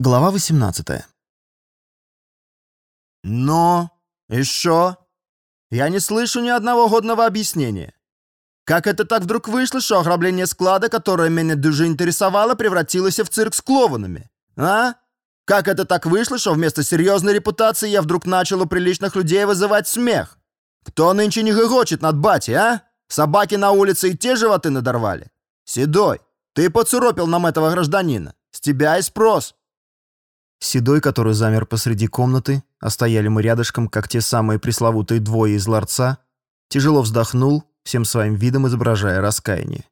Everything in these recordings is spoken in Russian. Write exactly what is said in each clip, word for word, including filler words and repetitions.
Глава восемнадцатая. «Но? И шо? Я не слышу ни одного годного объяснения. Как это так вдруг вышло, что ограбление склада, которое меня дуже интересовало, превратилось в цирк с клоунами? А? Как это так вышло, что вместо серьезной репутации я вдруг начал у приличных людей вызывать смех? Кто нынче не гогочет над батей, а? Собаки на улице и те животы надорвали? Седой, ты поцуропил нам этого гражданина. С тебя и спрос». Седой, который замер посреди комнаты, а стояли мы рядышком, как те самые пресловутые двое из ларца, тяжело вздохнул, всем своим видом изображая раскаяние.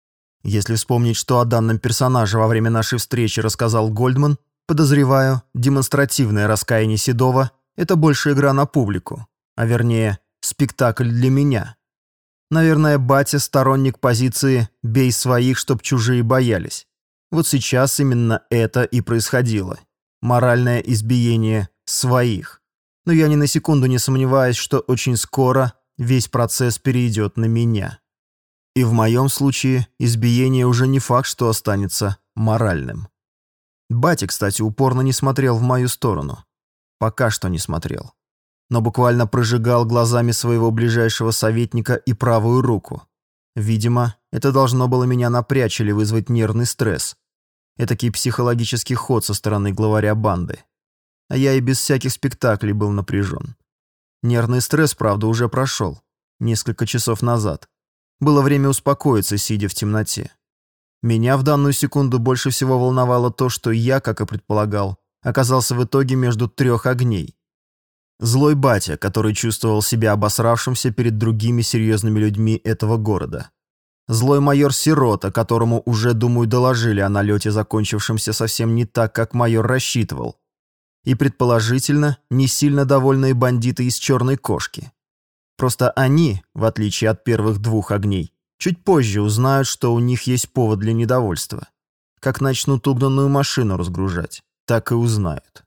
Если вспомнить, что о данном персонаже во время нашей встречи рассказал Гольдман, подозреваю, демонстративное раскаяние Седова — это больше игра на публику, а вернее, спектакль для меня. Наверное, батя сторонник позиции «бей своих, чтоб чужие боялись». Вот сейчас именно это и происходило. Моральное избиение своих. Но я ни на секунду не сомневаюсь, что очень скоро весь процесс перейдет на меня. И в моем случае избиение уже не факт, что останется моральным. Батя, кстати, упорно не смотрел в мою сторону. Пока что не смотрел. Но буквально прожигал глазами своего ближайшего советника и правую руку. Видимо, это должно было меня напрячь или вызвать нервный стресс. Этакий психологический ход со стороны главаря банды. А я и без всяких спектаклей был напряжен. Нервный стресс, правда, уже прошел. Несколько часов назад. Было время успокоиться, сидя в темноте. Меня в данную секунду больше всего волновало то, что я, как и предполагал, оказался в итоге между трех огней. Злой батя, который чувствовал себя обосравшимся перед другими серьезными людьми этого города. Злой майор Сирота, которому уже, думаю, доложили о налете, закончившемся совсем не так, как майор рассчитывал. И, предположительно, не сильно довольные бандиты из «Черной кошки». Просто они, в отличие от первых двух огней, чуть позже узнают, что у них есть повод для недовольства. Как начнут угнанную машину разгружать, так и узнают.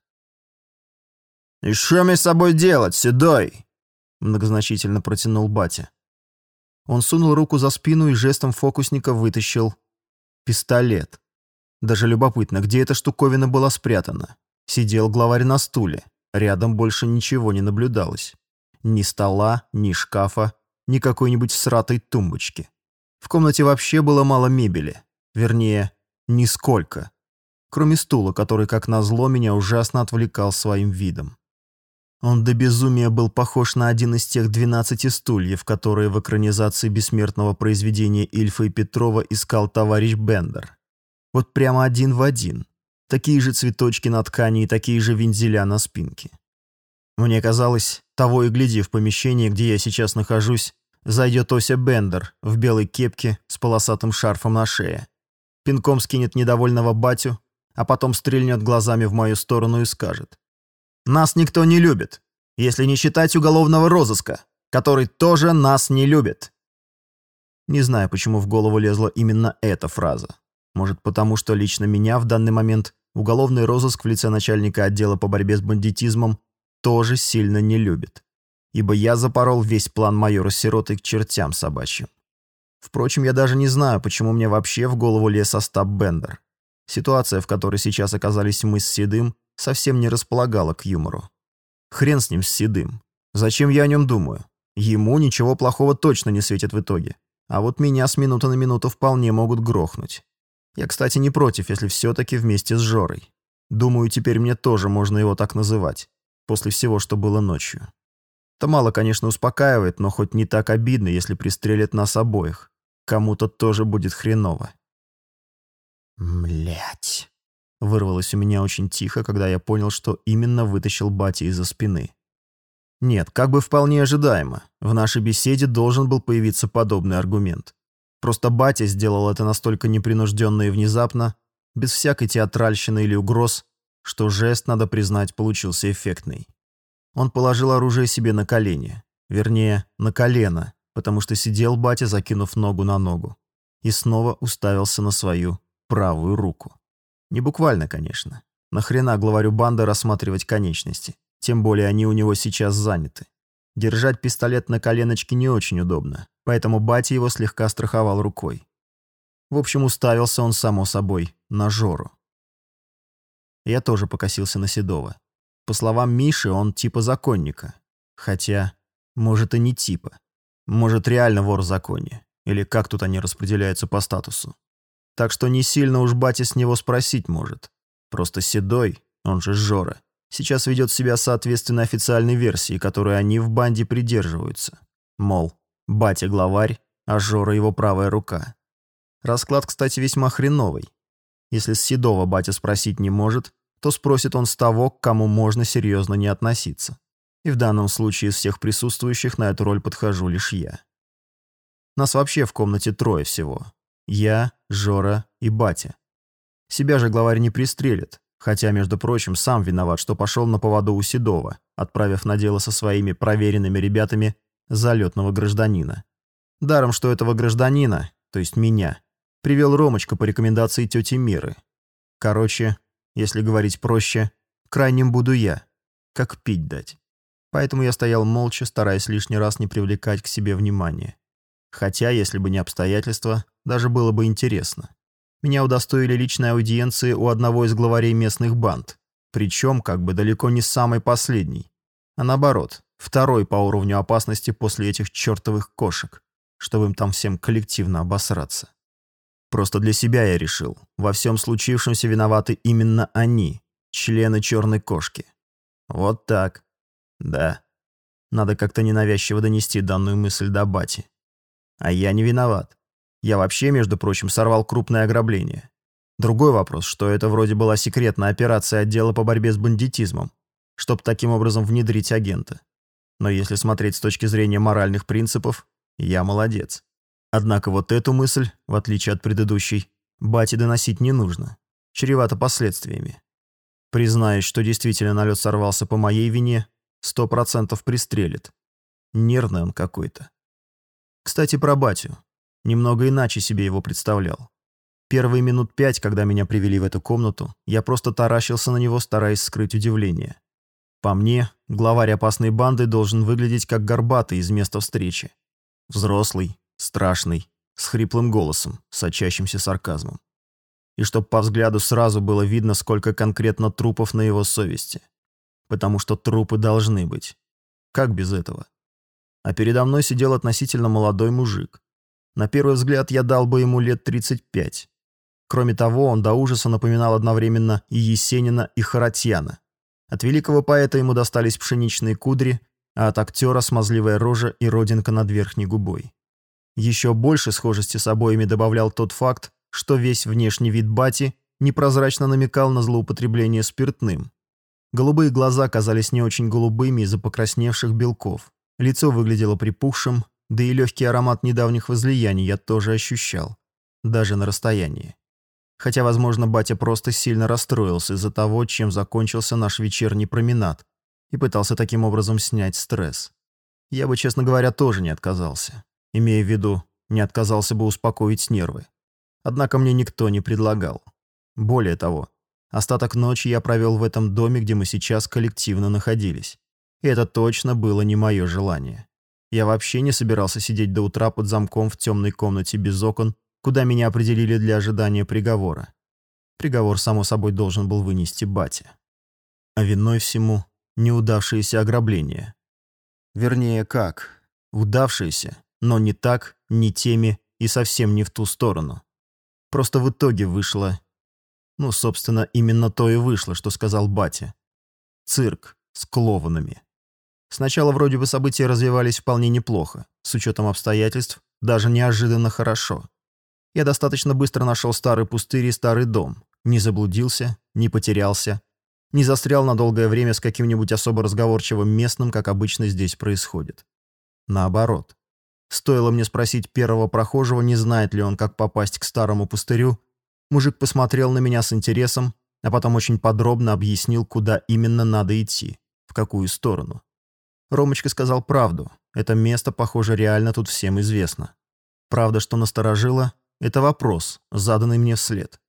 «И что мне с собой делать, Седой?» Многозначительно протянул батя. Он сунул руку за спину и жестом фокусника вытащил пистолет. Даже любопытно, где эта штуковина была спрятана. Сидел главарь на стуле. Рядом больше ничего не наблюдалось. Ни стола, ни шкафа, ни какой-нибудь всратой тумбочки. В комнате вообще было мало мебели. Вернее, нисколько. Кроме стула, который, как назло, меня ужасно отвлекал своим видом. Он до безумия был похож на один из тех двенадцати стульев, которые в экранизации бессмертного произведения Ильфа и Петрова искал товарищ Бендер. Вот прямо один в один. Такие же цветочки на ткани и такие же вензеля на спинке. Мне казалось, того и гляди, в помещении, где я сейчас нахожусь, зайдет Ося Бендер в белой кепке с полосатым шарфом на шее. Пинком скинет недовольного батю, а потом стрельнет глазами в мою сторону и скажет: «Нас никто не любит, если не считать уголовного розыска, который тоже нас не любит». Не знаю, почему в голову лезла именно эта фраза. Может, потому что лично меня в данный момент уголовный розыск в лице начальника отдела по борьбе с бандитизмом тоже сильно не любит. Ибо я запорол весь план майора Сироты к чертям собачьим. Впрочем, я даже не знаю, почему мне вообще в голову лез Остап Бендер. Ситуация, в которой сейчас оказались мы с Седым, совсем не располагала к юмору. Хрен с ним, с Седым. Зачем я о нем думаю? Ему ничего плохого точно не светит в итоге. А вот меня с минуты на минуту вполне могут грохнуть. Я, кстати, не против, если все-таки вместе с Жорой. Думаю, теперь мне тоже можно его так называть, после всего, что было ночью. Это мало, конечно, успокаивает, но хоть не так обидно, если пристрелят нас обоих. Кому-то тоже будет хреново. Млять. Вырвалось у меня очень тихо, когда я понял, что именно вытащил батя из-за спины. Нет, как бы вполне ожидаемо. В нашей беседе должен был появиться подобный аргумент. Просто батя сделал это настолько непринужденно и внезапно, без всякой театральщины или угроз, что жест, надо признать, получился эффектный. Он положил оружие себе на колени. Вернее, на колено, потому что сидел батя, закинув ногу на ногу. И снова уставился на свою правую руку. Не буквально, конечно. Нахрена главарю банды рассматривать конечности? Тем более они у него сейчас заняты. Держать пистолет на коленочке не очень удобно, поэтому батя его слегка страховал рукой. В общем, уставился он, само собой, на Жору. Я тоже покосился на Седова. По словам Миши, он типа законника. Хотя, может, и не типа. Может, реально вор в законе. Или как тут они распределяются по статусу. Так что не сильно уж батя с него спросить может. Просто Седой, он же Жора, сейчас ведет себя соответственно официальной версии, которой они в банде придерживаются. Мол, батя главарь, а Жора его правая рука. Расклад, кстати, весьма хреновый. Если с Седова батя спросить не может, то спросит он с того, к кому можно серьезно не относиться. И в данном случае из всех присутствующих на эту роль подхожу лишь я. Нас вообще в комнате трое всего. Я, Жора и батя. Себя же главарь не пристрелит, хотя, между прочим, сам виноват, что пошел на поводу у Седова, отправив на дело со своими проверенными ребятами залетного гражданина. Даром, что этого гражданина, то есть меня, привел Ромочка по рекомендации тети Миры. Короче, если говорить проще, крайним буду я, как пить дать. Поэтому я стоял молча, стараясь лишний раз не привлекать к себе внимания. Хотя, если бы не обстоятельства, даже было бы интересно. Меня удостоили личной аудиенции у одного из главарей местных банд. Причем, как бы далеко не самый последний. А наоборот, второй по уровню опасности после этих чертовых кошек, чтобы им там всем коллективно обосраться. Просто для себя я решил, во всем случившемся виноваты именно они, члены черной кошки. Вот так. Да. Надо как-то ненавязчиво донести данную мысль до бати. А я не виноват. Я вообще, между прочим, сорвал крупное ограбление. Другой вопрос, что это вроде была секретная операция отдела по борьбе с бандитизмом, чтобы таким образом внедрить агента. Но если смотреть с точки зрения моральных принципов, я молодец. Однако вот эту мысль, в отличие от предыдущей, бате доносить не нужно. Чревато последствиями. Признаюсь, что действительно налет сорвался по моей вине, сто процентов пристрелит. Нервный он какой-то. Кстати, про батю. Немного иначе себе его представлял. Первые минут пять, когда меня привели в эту комнату, я просто таращился на него, стараясь скрыть удивление. По мне, главарь опасной банды должен выглядеть как горбатый из места встречи. Взрослый, страшный, с хриплым голосом, сочащимся сарказмом. И чтоб по взгляду сразу было видно, сколько конкретно трупов на его совести. Потому что трупы должны быть. Как без этого? А передо мной сидел относительно молодой мужик. На первый взгляд я дал бы ему лет тридцать пять. Кроме того, он до ужаса напоминал одновременно и Есенина, и Харатьяна. От великого поэта ему достались пшеничные кудри, а от актера смазливая рожа и родинка над верхней губой. Еще больше схожести с обоими добавлял тот факт, что весь внешний вид бати непрозрачно намекал на злоупотребление спиртным. Голубые глаза казались не очень голубыми из-за покрасневших белков. Лицо выглядело припухшим, да и легкий аромат недавних возлияний я тоже ощущал, даже на расстоянии. Хотя, возможно, батя просто сильно расстроился из-за того, чем закончился наш вечерний променад, и пытался таким образом снять стресс. Я бы, честно говоря, тоже не отказался. Имея в виду, не отказался бы успокоить нервы. Однако мне никто не предлагал. Более того, остаток ночи я провел в этом доме, где мы сейчас коллективно находились. И это точно было не мое желание. Я вообще не собирался сидеть до утра под замком в темной комнате без окон, куда меня определили для ожидания приговора. Приговор, само собой, должен был вынести батя. А виной всему неудавшееся ограбление. Вернее, как? Удавшееся, но не так, не теми и совсем не в ту сторону. Просто в итоге вышло... Ну, собственно, именно то и вышло, что сказал батя. Цирк с клоунами. Сначала вроде бы события развивались вполне неплохо, с учетом обстоятельств, даже неожиданно хорошо. Я достаточно быстро нашел старый пустырь и старый дом, не заблудился, не потерялся, не застрял на долгое время с каким-нибудь особо разговорчивым местным, как обычно здесь происходит. Наоборот. Стоило мне спросить первого прохожего, не знает ли он, как попасть к старому пустырю, мужик посмотрел на меня с интересом, а потом очень подробно объяснил, куда именно надо идти, в какую сторону. Ромочка сказал правду. Это место, похоже, реально тут всем известно. Правда, что насторожило, это вопрос, заданный мне вслед.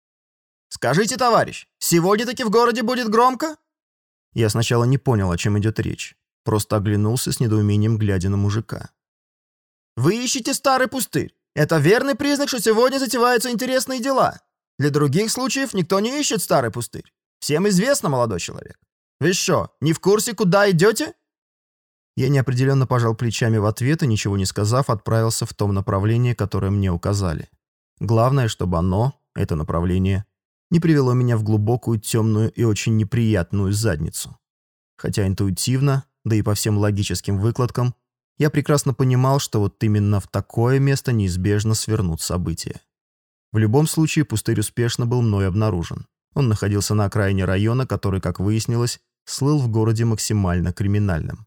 «Скажите, товарищ, сегодня-таки в городе будет громко?» Я сначала не понял, о чем идет речь. Просто оглянулся с недоумением, глядя на мужика. «Вы ищете старый пустырь. Это верный признак, что сегодня затеваются интересные дела. Для других случаев никто не ищет старый пустырь. Всем известно, молодой человек. Вы что, не в курсе, куда идете?» Я неопределенно пожал плечами в ответ и, ничего не сказав, отправился в том направлении, которое мне указали. Главное, чтобы оно, это направление, не привело меня в глубокую, темную и очень неприятную задницу. Хотя интуитивно, да и по всем логическим выкладкам, я прекрасно понимал, что вот именно в такое место неизбежно свернут события. В любом случае, пустырь успешно был мной обнаружен. Он находился на окраине района, который, как выяснилось, слыл в городе максимально криминальным.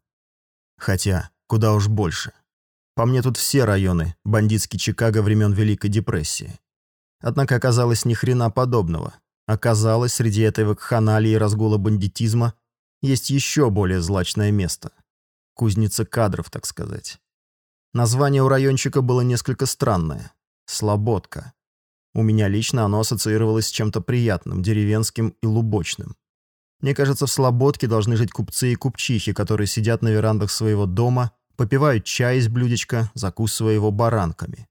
Хотя, куда уж больше. По мне, тут все районы бандитский Чикаго времен Великой депрессии. Однако оказалось ни хрена подобного. Оказалось, среди этой вакханалии и разгула бандитизма есть еще более злачное место. Кузница кадров, так сказать. Название у райончика было несколько странное. Слободка. У меня лично оно ассоциировалось с чем-то приятным, деревенским и лубочным. Мне кажется, в Слободке должны жить купцы и купчихи, которые сидят на верандах своего дома, попивают чай из блюдечка, закусывая его баранками.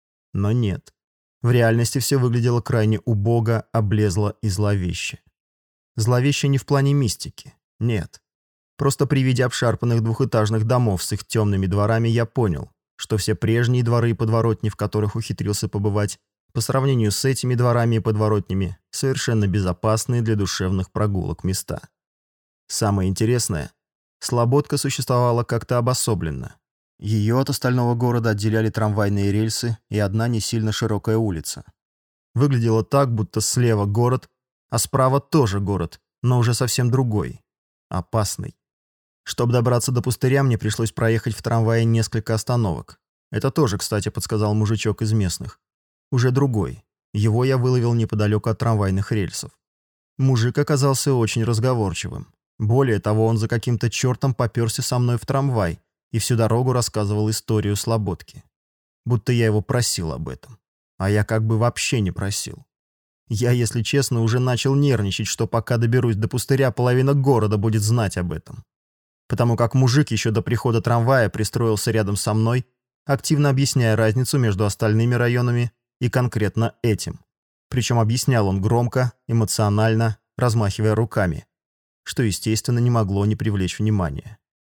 Но нет. В реальности все выглядело крайне убого, облезло и зловеще. Зловеще не в плане мистики. Нет. Просто при виде обшарпанных двухэтажных домов с их темными дворами я понял, что все прежние дворы и подворотни, в которых ухитрился побывать, по сравнению с этими дворами и подворотнями, совершенно безопасные для душевных прогулок места. Самое интересное, Слободка существовала как-то обособленно. Ее от остального города отделяли трамвайные рельсы и одна не сильно широкая улица. Выглядело так, будто слева город, а справа тоже город, но уже совсем другой. Опасный. Чтобы добраться до пустыря, мне пришлось проехать в трамвае несколько остановок. Это тоже, кстати, подсказал мужичок из местных. Уже другой. Его я выловил неподалеку от трамвайных рельсов. Мужик оказался очень разговорчивым. Более того, он за каким-то чертом попёрся со мной в трамвай и всю дорогу рассказывал историю Слободки. Будто я его просил об этом. А я как бы вообще не просил. Я, если честно, уже начал нервничать, что пока доберусь до пустыря, половина города будет знать об этом. Потому как мужик еще до прихода трамвая пристроился рядом со мной, активно объясняя разницу между остальными районами и конкретно этим. Причем объяснял он громко, эмоционально, размахивая руками, что, естественно, не могло не привлечь внимания.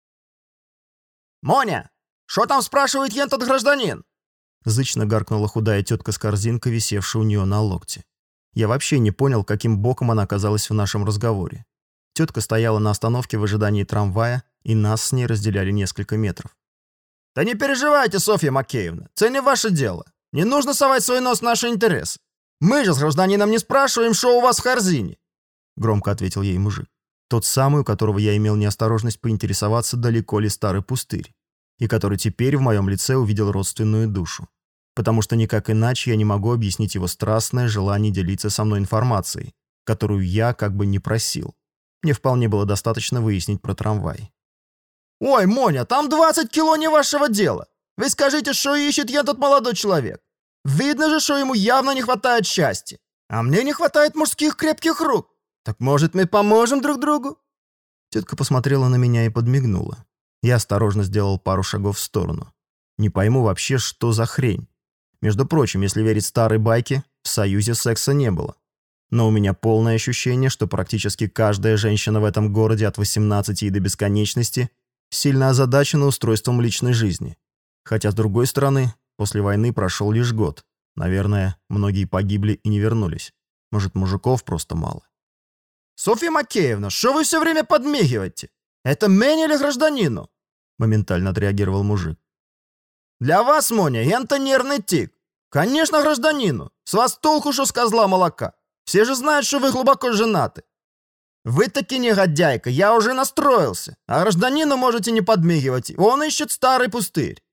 «Моня, что там спрашивает ентот гражданин?» Зычно гаркнула худая тетка с корзинкой, висевшей у нее на локте. Я вообще не понял, каким боком она оказалась в нашем разговоре. Тетка стояла на остановке в ожидании трамвая, и нас с ней разделяли несколько метров. «Да не переживайте, Софья Макеевна, это не ваше дело. Не нужно совать свой нос в наши интересы. Мы же с гражданином не спрашиваем, что у вас в корзине», — громко ответил ей мужик. Тот самый, у которого я имел неосторожность поинтересоваться, далеко ли старый пустырь, и который теперь в моем лице увидел родственную душу. Потому что никак иначе я не могу объяснить его страстное желание делиться со мной информацией, которую я как бы не просил. Мне вполне было достаточно выяснить про трамвай. «Ой, Моня, там двадцать кило не вашего дела. Вы скажите, что ищет этот молодой человек. Видно же, что ему явно не хватает счастья. А мне не хватает мужских крепких рук. Так может, мы поможем друг другу?» Тетка посмотрела на меня и подмигнула. Я осторожно сделал пару шагов в сторону. Не пойму вообще, что за хрень. Между прочим, если верить старой байке, в Союзе секса не было. Но у меня полное ощущение, что практически каждая женщина в этом городе от восемнадцати и до бесконечности сильно озадачена устройством личной жизни. Хотя, с другой стороны, после войны прошел лишь год. Наверное, многие погибли и не вернулись. Может, мужиков просто мало. «Софья Макеевна, что вы все время подмигиваете? Это мне или гражданину?» Моментально отреагировал мужик. «Для вас, Моня, это нервный тик. Конечно, гражданину. С вас толку, что с козла молока. Все же знают, что вы глубоко женаты. Вы таки негодяйка, я уже настроился. А гражданину можете не подмигивать. Он ищет старый пустырь».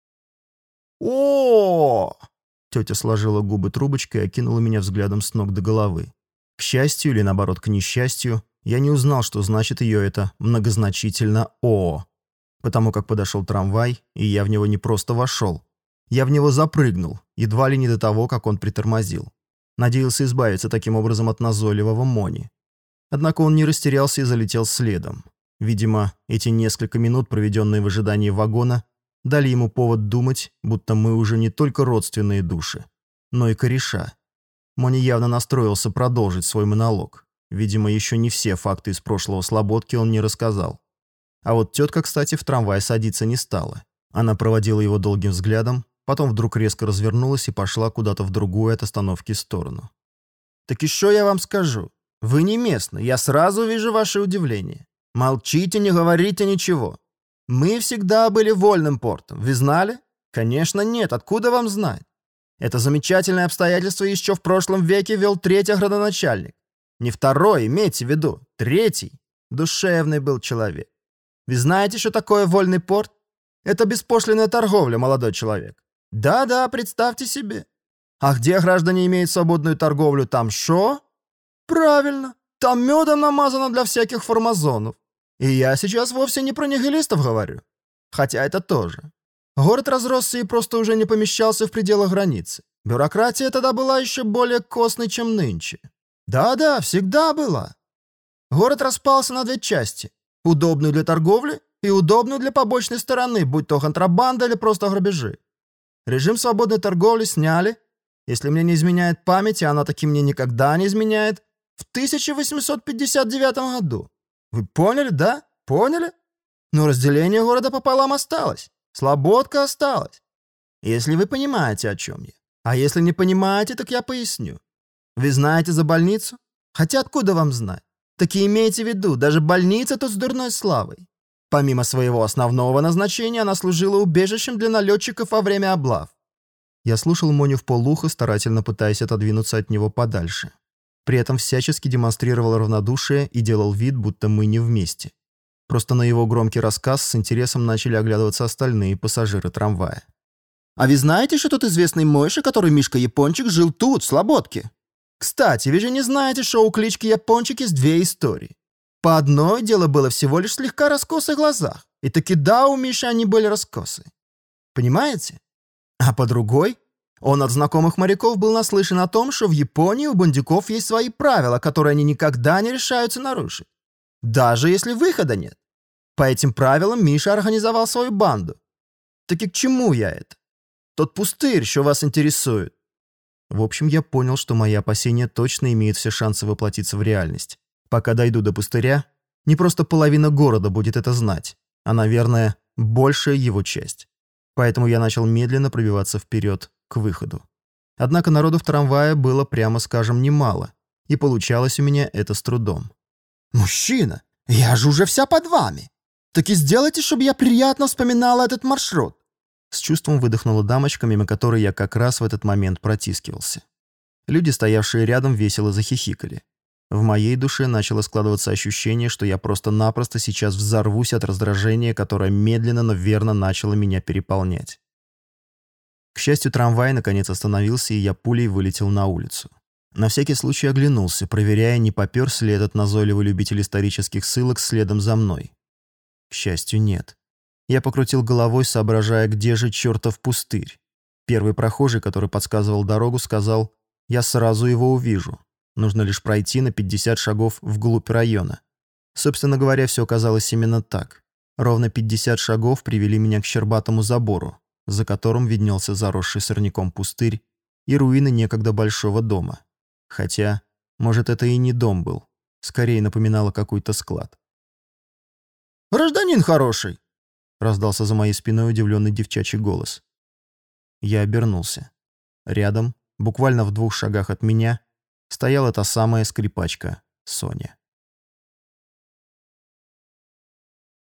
«О-о-о!» Тетя сложила губы трубочкой и окинула меня взглядом с ног до головы. К счастью или, наоборот, к несчастью, я не узнал, что значит ее это многозначительно «о», потому как подошел трамвай, и я в него не просто вошел. Я в него запрыгнул, едва ли не до того, как он притормозил. Надеялся избавиться таким образом от назойливого Мони. Однако он не растерялся и залетел следом. Видимо, эти несколько минут, проведенные в ожидании вагона, дали ему повод думать, будто мы уже не только родственные души, но и кореша. Мони явно настроился продолжить свой монолог. Видимо, еще не все факты из прошлого Слободки он не рассказал. А вот тетка, кстати, в трамвай садиться не стала. Она проводила его долгим взглядом, потом вдруг резко развернулась и пошла куда-то в другую от остановки сторону. «Так еще я вам скажу. Вы не местный, я сразу вижу ваше удивление. Молчите, не говорите ничего. Мы всегда были вольным портом, вы знали? Конечно, нет, откуда вам знать? Это замечательное обстоятельство еще в прошлом веке вел третий градоначальник. Не второй, имейте в виду, третий. Душевный был человек. Вы знаете, что такое вольный порт? Это беспошлинная торговля, молодой человек. Да-да, представьте себе. А где граждане имеют свободную торговлю, там шо? Правильно, там медом намазано для всяких формазонов. И я сейчас вовсе не про нигилистов говорю. Хотя это тоже. Город разросся и просто уже не помещался в пределах границы. Бюрократия тогда была еще более костной, чем нынче. Да-да, всегда была. Город распался на две части. Удобную для торговли и удобную для побочной стороны, будь то контрабанда или просто грабежи. Режим свободной торговли сняли, если мне не изменяет память, и она таки мне никогда не изменяет, в тысяча восемьсот пятьдесят девятом году. Вы поняли, да? Поняли? Но разделение города пополам осталось. Слободка осталась. Если вы понимаете, о чем я. А если не понимаете, так я поясню. Вы знаете за больницу? Хотя откуда вам знать? Так и имейте в виду, даже больница тут с дурной славой. Помимо своего основного назначения, она служила убежищем для налетчиков во время облав. Я слушал Моню вполуха, старательно пытаясь отодвинуться от него подальше. При этом всячески демонстрировал равнодушие и делал вид, будто мы не вместе. Просто на его громкий рассказ с интересом начали оглядываться остальные пассажиры трамвая. «А вы знаете, что тот известный Мойша, который Мишка Япончик, жил тут, в Слободке? Кстати, вы же не знаете, что у клички Япончик есть две истории. По одной дело было всего лишь слегка раскосы в глазах, и таки да, у Миши они были раскосы. Понимаете? А по другой, он от знакомых моряков был наслышан о том, что в Японии у бандюков есть свои правила, которые они никогда не решаются нарушить. Даже если выхода нет. По этим правилам Миша организовал свою банду. Так и к чему я это? Тот пустырь, что вас интересует. В общем, я понял, что мои опасения точно имеют все шансы воплотиться в реальность. Пока дойду до пустыря, не просто половина города будет это знать, а, наверное, большая его часть. Поэтому я начал медленно пробиваться вперед к выходу. Однако народу в трамвае было, прямо скажем, немало, и получалось у меня это с трудом. «Мужчина, я же уже вся под вами. Так и сделайте, чтобы я приятно вспоминала этот маршрут». С чувством выдохнула дамочка, мимо которой я как раз в этот момент протискивался. Люди, стоявшие рядом, весело захихикали. В моей душе начало складываться ощущение, что я просто-напросто сейчас взорвусь от раздражения, которое медленно, но верно начало меня переполнять. К счастью, трамвай наконец остановился, и я пулей вылетел на улицу. На всякий случай оглянулся, проверяя, не попёрся ли этот назойливый любитель исторических ссылок следом за мной. К счастью, нет. Я покрутил головой, соображая, где же чертов пустырь. Первый прохожий, который подсказывал дорогу, сказал: «Я сразу его увижу. Нужно лишь пройти на пятьдесят шагов вглубь района». Собственно говоря, все оказалось именно так. Ровно пятьдесят шагов привели меня к щербатому забору, за которым виднелся заросший сорняком пустырь и руины некогда большого дома. Хотя, может, это и не дом был. Скорее напоминало какой-то склад. «Гражданин хороший!» — раздался за моей спиной удивленный девчачий голос. Я обернулся. Рядом, буквально в двух шагах от меня, стояла та самая скрипачка Соня.